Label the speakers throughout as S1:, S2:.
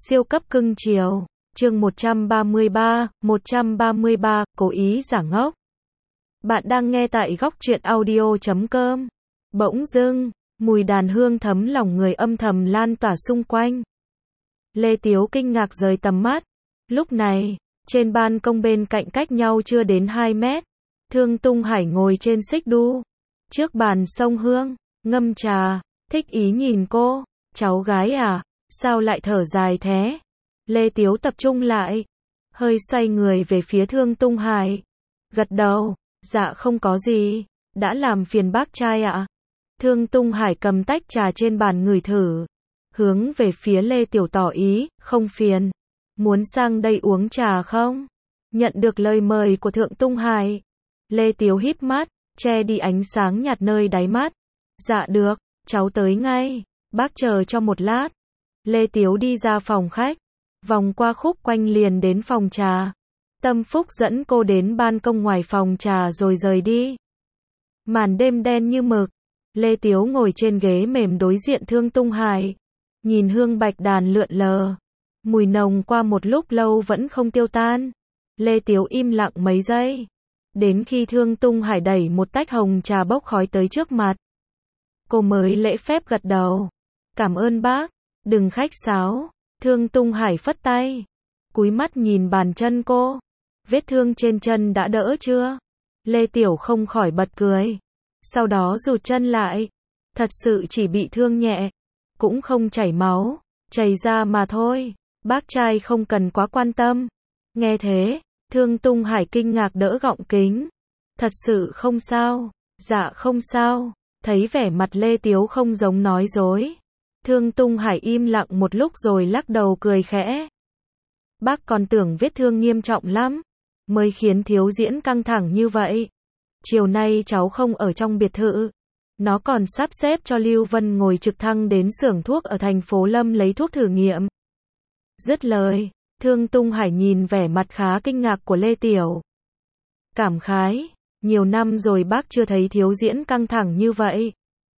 S1: Siêu cấp cưng chiều. Chương 133, cố ý giả ngốc. Bạn đang nghe tại góc truyện audio.com. Bỗng dưng, mùi đàn hương thấm lòng người âm thầm lan tỏa xung quanh. Lê Tiếu kinh ngạc rời tầm mắt. Lúc này, trên ban công bên cạnh cách nhau chưa đến 2 mét, Thương Tung Hải ngồi trên xích đu, trước bàn xông hương, ngâm trà, thích ý nhìn cô. Cháu gái à, sao lại thở dài thế? Lê Tiếu tập trung lại, hơi xoay người về phía Thương Tung Hải, gật đầu, dạ không có gì, đã làm phiền bác trai ạ. Thương Tung Hải cầm tách trà trên bàn ngửi thử, hướng về phía Lê Tiểu tỏ ý, không phiền, muốn sang đây uống trà không? Nhận được lời mời của Thượng Tung Hải, Lê Tiếu híp mắt, che đi ánh sáng nhạt nơi đáy mắt. Dạ được, cháu tới ngay, bác chờ cho một lát. Lê Tiếu đi ra phòng khách, vòng qua khúc quanh liền đến phòng trà. Tâm Phúc dẫn cô đến ban công ngoài phòng trà rồi rời đi. Màn đêm đen như mực, Lê Tiếu ngồi trên ghế mềm đối diện Thương Tung Hải, nhìn hương bạch đàn lượn lờ, mùi nồng qua một lúc lâu vẫn không tiêu tan. Lê Tiếu im lặng mấy giây, đến khi Thương Tung Hải đẩy một tách hồng trà bốc khói tới trước mặt, cô mới lễ phép gật đầu. Cảm ơn bác, đừng khách sáo. Thương Tung Hải phất tay, cúi mắt nhìn bàn chân cô. Vết thương trên chân đã đỡ chưa? Lê Tiểu không khỏi bật cười, sau đó rụt chân lại. Thật sự chỉ bị thương nhẹ, cũng không chảy máu, chảy ra mà thôi. Bác trai không cần quá quan tâm. Nghe thế, Thương Tung Hải kinh ngạc đỡ gọng kính. Thật sự không sao? Dạ không sao. Thấy vẻ mặt Lê Tiếu không giống nói dối, Thương Tung Hải im lặng một lúc rồi lắc đầu cười khẽ. Bác còn tưởng vết thương nghiêm trọng lắm, mới khiến thiếu diễn căng thẳng như vậy. Chiều nay cháu không ở trong biệt thự, nó còn sắp xếp cho Lưu Vân ngồi trực thăng đến xưởng thuốc ở thành phố Lâm lấy thuốc thử nghiệm. Dứt lời, Thương Tung Hải nhìn vẻ mặt khá kinh ngạc của Lê Tiểu, cảm khái, nhiều năm rồi bác chưa thấy thiếu diễn căng thẳng như vậy.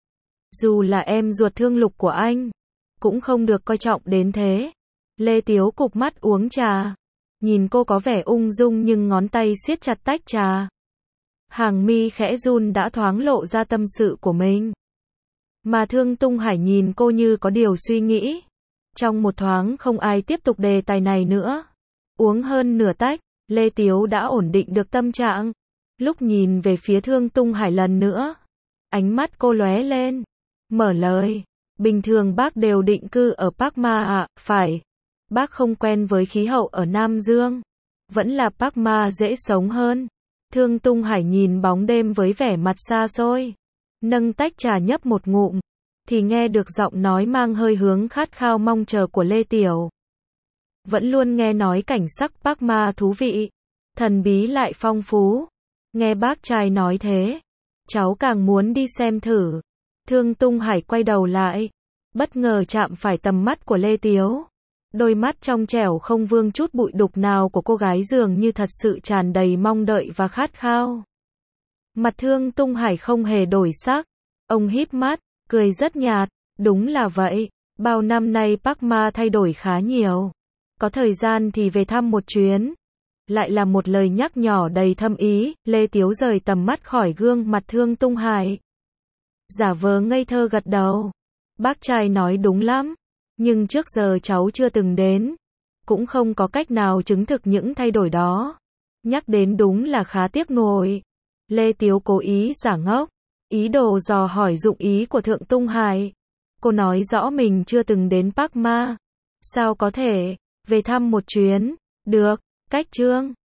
S1: Dù là em ruột Thương Lục của anh, cũng không được coi trọng đến thế. Lê Tiếu cụp mắt uống trà, nhìn cô có vẻ ung dung nhưng ngón tay siết chặt tách trà. Hàng mi khẽ run đã thoáng lộ ra tâm sự của mình. Mà Thương Tung Hải nhìn cô như có điều suy nghĩ. Trong một thoáng không ai tiếp tục đề tài này nữa. Uống hơn nửa tách, Lê Tiếu đã ổn định được tâm trạng. Lúc nhìn về phía Thương Tung Hải lần nữa, ánh mắt cô lóe lên, mở lời. Bình thường bác đều định cư ở Park Ma ạ, phải. Bác không quen với khí hậu ở Nam Dương. Vẫn là Park Ma dễ sống hơn. Thương Tung Hải nhìn bóng đêm với vẻ mặt xa xôi, nâng tách trà nhấp một ngụm, thì nghe được giọng nói mang hơi hướng khát khao mong chờ của Lê Tiểu. Vẫn luôn nghe nói cảnh sắc Park Ma thú vị, thần bí lại phong phú. Nghe bác trai nói thế, cháu càng muốn đi xem thử. Thương Tung Hải quay đầu lại, bất ngờ chạm phải tầm mắt của Lê Tiếu. Đôi mắt trong trẻo không vương chút bụi đục nào của cô gái dường như thật sự tràn đầy mong đợi và khát khao. Mặt Thương Tung Hải không hề đổi sắc, ông híp mắt, cười rất nhạt. Đúng là vậy, bao năm nay Park Ma thay đổi khá nhiều. Có thời gian thì về thăm một chuyến. Lại là một lời nhắc nhỏ đầy thâm ý. Lê Tiếu rời tầm mắt khỏi gương mặt Thương Tung Hải, giả vờ ngây thơ gật đầu. Bác trai nói đúng lắm, nhưng trước giờ cháu chưa từng đến, cũng không có cách nào chứng thực những thay đổi đó. Nhắc đến đúng là khá tiếc nuối. Lê Tiếu cố ý giả ngốc, ý đồ dò hỏi dụng ý của Thượng Tung Hải. Cô nói rõ mình chưa từng đến Park Ma. Sao có thể, về thăm một chuyến, được, cách chương.